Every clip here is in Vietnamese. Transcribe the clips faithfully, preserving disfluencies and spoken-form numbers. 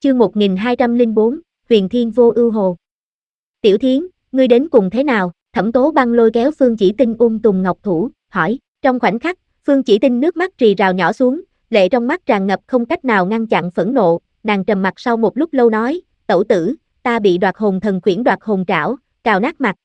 Chương một nghìn hai trăm lẻ bốn, Huyền Thiên Vô Ưu Hồ. Tiểu Thiến, ngươi đến cùng thế nào? Thẩm Tố Băng lôi kéo Phương Chỉ Tinh ung tùng ngọc thủ, hỏi. Trong khoảnh khắc, Phương Chỉ Tinh nước mắt rì rào nhỏ xuống, lệ trong mắt tràn ngập không cách nào ngăn chặn phẫn nộ, nàng trầm mặt sau một lúc lâu nói, tẩu tử, ta bị đoạt hồn thần quyển đoạt hồn trảo, cào nát mặt.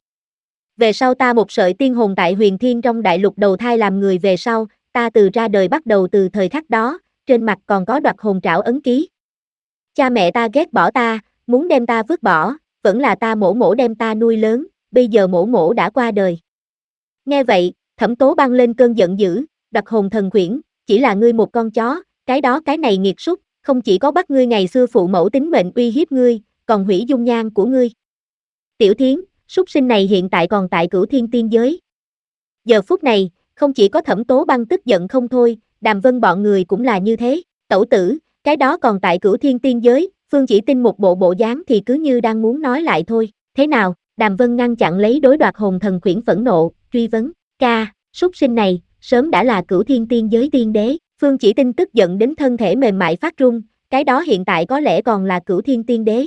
Về sau ta một sợi tiên hồn tại Huyền Thiên trong đại lục đầu thai làm người về sau, ta từ ra đời bắt đầu từ thời khắc đó, trên mặt còn có đoạt hồn trảo ấn ký. Cha mẹ ta ghét bỏ ta, muốn đem ta vứt bỏ, vẫn là ta mổ mổ đem ta nuôi lớn, bây giờ mổ mổ đã qua đời. Nghe vậy, Thẩm Tố Băng lên cơn giận dữ, đoạt hồn thần quyển, chỉ là ngươi một con chó, cái đó cái này nghiệt súc, không chỉ có bắt ngươi ngày xưa phụ mẫu tính mệnh uy hiếp ngươi, còn hủy dung nhan của ngươi. Tiểu Thiến, súc sinh này hiện tại còn tại Cửu Thiên Tiên Giới. Giờ phút này, không chỉ có Thẩm Tố Băng tức giận không thôi, Đàm Vân bọn người cũng là như thế, tẩu tử, cái đó còn tại Cửu Thiên Tiên Giới, Phương Chỉ Tinh một bộ bộ dáng thì cứ như đang muốn nói lại thôi, thế nào? Đàm Vân ngăn chặn lấy đối đoạt hồn thần quyển phẫn nộ, truy vấn, ca, súc sinh này, sớm đã là Cửu Thiên Tiên Giới tiên đế. Phương Chỉ Tinh tức giận đến thân thể mềm mại phát run, cái đó hiện tại có lẽ còn là Cửu Thiên Tiên đế.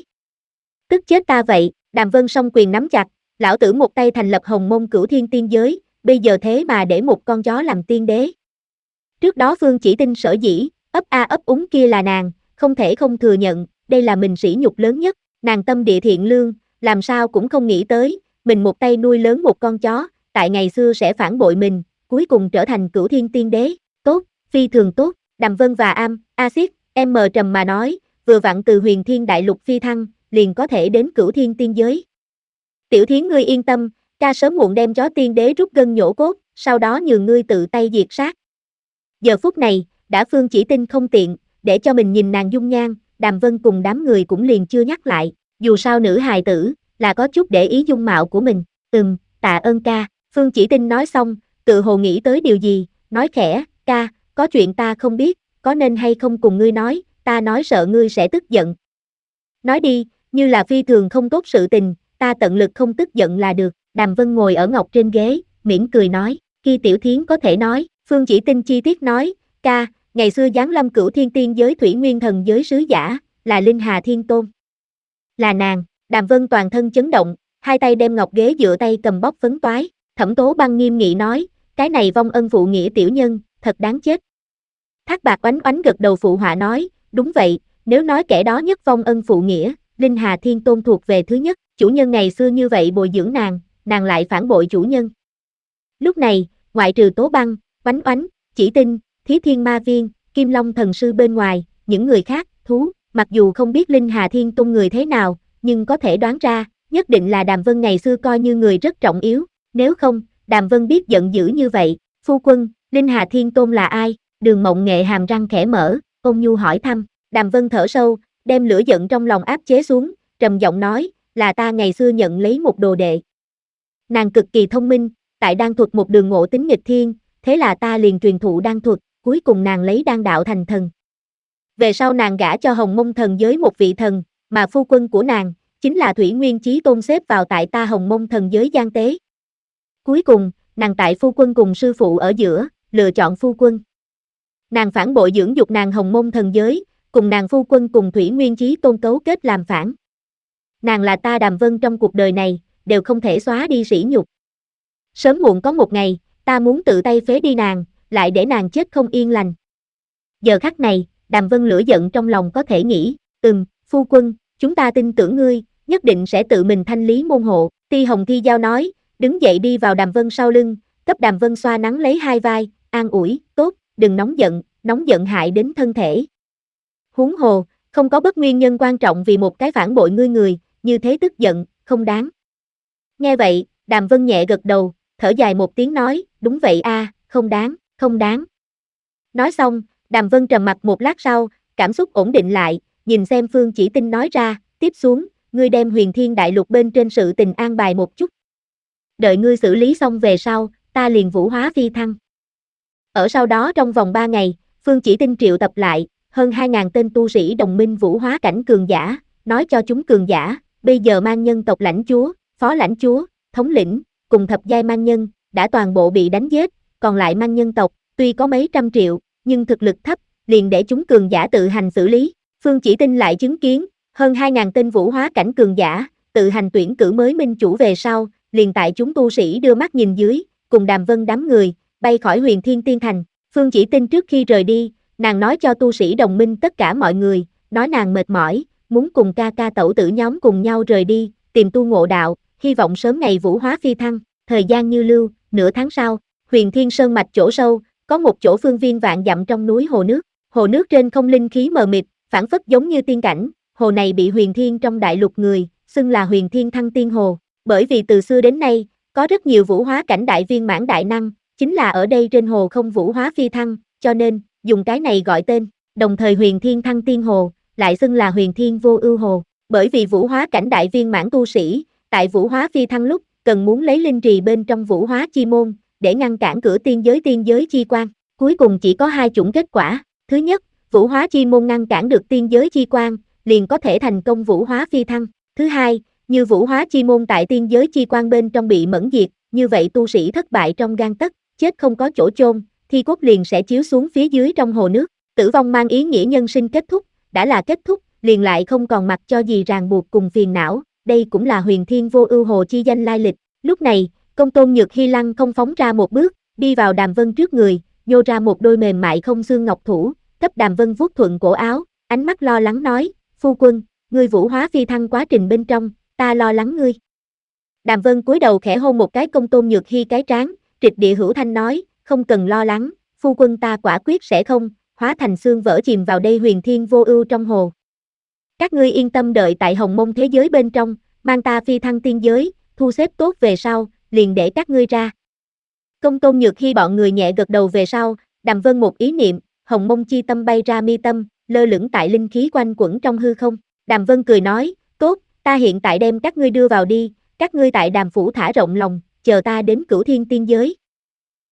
Tức chết ta vậy, Đàm Vân song quyền nắm chặt, lão tử một tay thành lập Hồng Mông Cửu Thiên Tiên Giới, bây giờ thế mà để một con chó làm tiên đế. Trước đó Phương Chỉ Tinh sở dĩ, ấp a ấp úng kia là nàng, không thể không thừa nhận, đây là mình sỉ nhục lớn nhất, nàng tâm địa thiện lương, làm sao cũng không nghĩ tới, mình một tay nuôi lớn một con chó, tại ngày xưa sẽ phản bội mình, cuối cùng trở thành Cửu Thiên Tiên đế, tốt, phi thường tốt, Đàm Vân và Am, Axit, M trầm mà nói, vừa vặn từ Huyền Thiên Đại Lục phi thăng, liền có thể đến Cửu Thiên Tiên Giới. Tiểu Thiến ngươi yên tâm, ca sớm muộn đem chó tiên đế rút gân nhổ cốt, sau đó nhường ngươi tự tay diệt sát. Giờ phút này, đã Phương Chỉ Tinh không tiện, để cho mình nhìn nàng dung nhan, Đàm Vân cùng đám người cũng liền chưa nhắc lại, dù sao nữ hài tử, là có chút để ý dung mạo của mình, ừm, tạ ơn ca, Phương Chỉ Tinh nói xong, tự hồ nghĩ tới điều gì, nói khẽ, ca, có chuyện ta không biết, có nên hay không cùng ngươi nói, ta nói sợ ngươi sẽ tức giận. Nói đi, như là phi thường không tốt sự tình, ta tận lực không tức giận là được, Đàm Vân ngồi ở ngọc trên ghế, mỉm cười nói, khi Tiểu Thiến có thể nói, Phương Chỉ Tinh chi tiết nói, ca, ngày xưa giáng lâm Cửu Thiên Tiên Giới Thủy Nguyên Thần Giới sứ giả, là Linh Hà Thiên Tôn. Là nàng, Đàm Vân toàn thân chấn động, hai tay đem ngọc ghế dựa tay cầm bóp phấn toái, Thẩm Tố Băng nghiêm nghị nói, cái này vong ân phụ nghĩa tiểu nhân, thật đáng chết. Thác Bạc oánh oánh gật đầu phụ họa nói, đúng vậy, nếu nói kẻ đó nhất vong ân phụ nghĩa, Linh Hà Thiên Tôn thuộc về thứ nhất, chủ nhân ngày xưa như vậy bồi dưỡng nàng, nàng lại phản bội chủ nhân. Lúc này, ngoại trừ Tố Băng, oánh oánh, Chỉ Tinh, Thí Thiên Ma Viên, Kim Long Thần Sư bên ngoài, những người khác, thú, mặc dù không biết Linh Hà Thiên Tôn người thế nào, nhưng có thể đoán ra, nhất định là Đàm Vân ngày xưa coi như người rất trọng yếu, nếu không, Đàm Vân biết giận dữ như vậy, phu quân, Linh Hà Thiên Tôn là ai? Đường Mộng Nghệ hàm răng khẽ mở, ôn nhu hỏi thăm, Đàm Vân thở sâu, đem lửa giận trong lòng áp chế xuống, trầm giọng nói, là ta ngày xưa nhận lấy một đồ đệ. Nàng cực kỳ thông minh, tại đan thuật một đường ngộ tính nghịch thiên, thế là ta liền truyền thụ đan thuật, cuối cùng nàng lấy đan đạo thành thần. Về sau nàng gả cho Hồng Mông Thần Giới một vị thần, mà phu quân của nàng, chính là Thủy Nguyên Chí Tôn xếp vào tại ta Hồng Mông Thần Giới gian tế. Cuối cùng, nàng tại phu quân cùng sư phụ ở giữa, lựa chọn phu quân. Nàng phản bội dưỡng dục nàng Hồng Mông Thần Giới, cùng nàng phu quân cùng Thủy Nguyên Chí Tôn cấu kết làm phản. Nàng là ta Đàm Vân trong cuộc đời này, đều không thể xóa đi sỉ nhục. Sớm muộn có một ngày, ta muốn tự tay phế đi nàng, lại để nàng chết không yên lành. Giờ khắc này, Đàm Vân lửa giận trong lòng có thể nghĩ, ừm, phu quân, chúng ta tin tưởng ngươi, nhất định sẽ tự mình thanh lý môn hộ. Ti Hồng Thi Giao nói, đứng dậy đi vào Đàm Vân sau lưng, cấp Đàm Vân xoa nắng lấy hai vai, an ủi, tốt, đừng nóng giận, nóng giận hại đến thân thể. Huống hồ, không có bất nguyên nhân quan trọng vì một cái phản bội ngươi người, như thế tức giận, không đáng. Nghe vậy, Đàm Vân nhẹ gật đầu, thở dài một tiếng nói, đúng vậy a, không đáng, không đáng. Nói xong, Đàm Vân trầm mặc một lát sau, cảm xúc ổn định lại, nhìn xem Phương Chỉ Tinh nói ra, tiếp xuống, ngươi đem Huyền Thiên Đại Lục bên trên sự tình an bài một chút. Đợi ngươi xử lý xong về sau, ta liền vũ hóa phi thăng. Ở sau đó trong vòng ba ngày, Phương Chỉ Tinh triệu tập lại, hơn hai ngàn tên tu sĩ đồng minh vũ hóa cảnh cường giả, nói cho chúng cường giả, bây giờ mang nhân tộc lãnh chúa, phó lãnh chúa, thống lĩnh, cùng thập giai mang nhân, đã toàn bộ bị đánh giết, còn lại mang nhân tộc, tuy có mấy trăm triệu, nhưng thực lực thấp, liền để chúng cường giả tự hành xử lý. Phương Chỉ Tinh lại chứng kiến, hơn hai ngàn tên vũ hóa cảnh cường giả, tự hành tuyển cử mới minh chủ về sau, liền tại chúng tu sĩ đưa mắt nhìn dưới, cùng Đàm Vân đám người, bay khỏi Huyền Thiên Tiên Thành. Phương Chỉ Tinh trước khi rời đi, nàng nói cho tu sĩ đồng minh tất cả mọi người, nói nàng mệt mỏi, muốn cùng ca ca tẩu tử nhóm cùng nhau rời đi, tìm tu ngộ đạo, hy vọng sớm ngày vũ hóa phi thăng. Thời gian như lưu, nửa tháng sau, Huyền Thiên Sơn mạch chỗ sâu, có một chỗ phương viên vạn dặm trong núi hồ nước. Hồ nước trên không linh khí mờ mịt, phảng phất giống như tiên cảnh. Hồ này bị Huyền Thiên trong đại lục người xưng là Huyền Thiên Thăng Tiên Hồ, bởi vì từ xưa đến nay có rất nhiều vũ hóa cảnh đại viên mãn đại năng, chính là ở đây trên hồ không vũ hóa phi thăng, cho nên dùng cái này gọi tên. Đồng thời Huyền Thiên Thăng Tiên Hồ lại xưng là Huyền Thiên Vô Ưu Hồ, bởi vì vũ hóa cảnh đại viên mãn tu sĩ tại vũ hóa phi thăng lúc cần muốn lấy linh trì bên trong vũ hóa chi môn để ngăn cản cửa tiên giới tiên giới chi quan. Cuối cùng chỉ có hai chủng kết quả. Thứ nhất, vũ hóa chi môn ngăn cản được tiên giới chi quan, liền có thể thành công vũ hóa phi thăng. Thứ hai, như vũ hóa chi môn tại tiên giới chi quan bên trong bị mẫn diệt, như vậy tu sĩ thất bại trong gang tấc, chết không có chỗ chôn, thi cốt liền sẽ chiếu xuống phía dưới trong hồ nước. Tử vong mang ý nghĩa nhân sinh kết thúc, đã là kết thúc, liền lại không còn mặc cho gì ràng buộc cùng phiền não, đây cũng là Huyền Thiên Vô Ưu Hồ chi danh lai lịch. Lúc này, Công Tôn Nhược Hy lăng không phóng ra một bước, đi vào Đàm Vân trước người, nhô ra một đôi mềm mại không xương ngọc thủ, cấp Đàm Vân vuốt thuận cổ áo, ánh mắt lo lắng nói, phu quân, ngươi vũ hóa phi thăng quá trình bên trong, ta lo lắng ngươi. Đàm Vân cúi đầu khẽ hôn một cái Công Tôn Nhược Hy cái trán, trịch địa hữu thanh nói, không cần lo lắng, phu quân ta quả quyết sẽ không hóa thành xương vỡ chìm vào đây Huyền Thiên Vô Ưu trong hồ. Các ngươi yên tâm đợi tại Hồng Mông thế giới bên trong, mang ta phi thăng tiên giới, thu xếp tốt về sau, liền để các ngươi ra. Công Tôn Nhược Hy bọn người nhẹ gật đầu về sau, Đàm Vân một ý niệm, Hồng Mông chi tâm bay ra mi tâm, lơ lửng tại linh khí quanh quẩn trong hư không. Đàm Vân cười nói, tốt, ta hiện tại đem các ngươi đưa vào đi, các ngươi tại Đàm phủ thả rộng lòng, chờ ta đến Cửu Thiên tiên giới.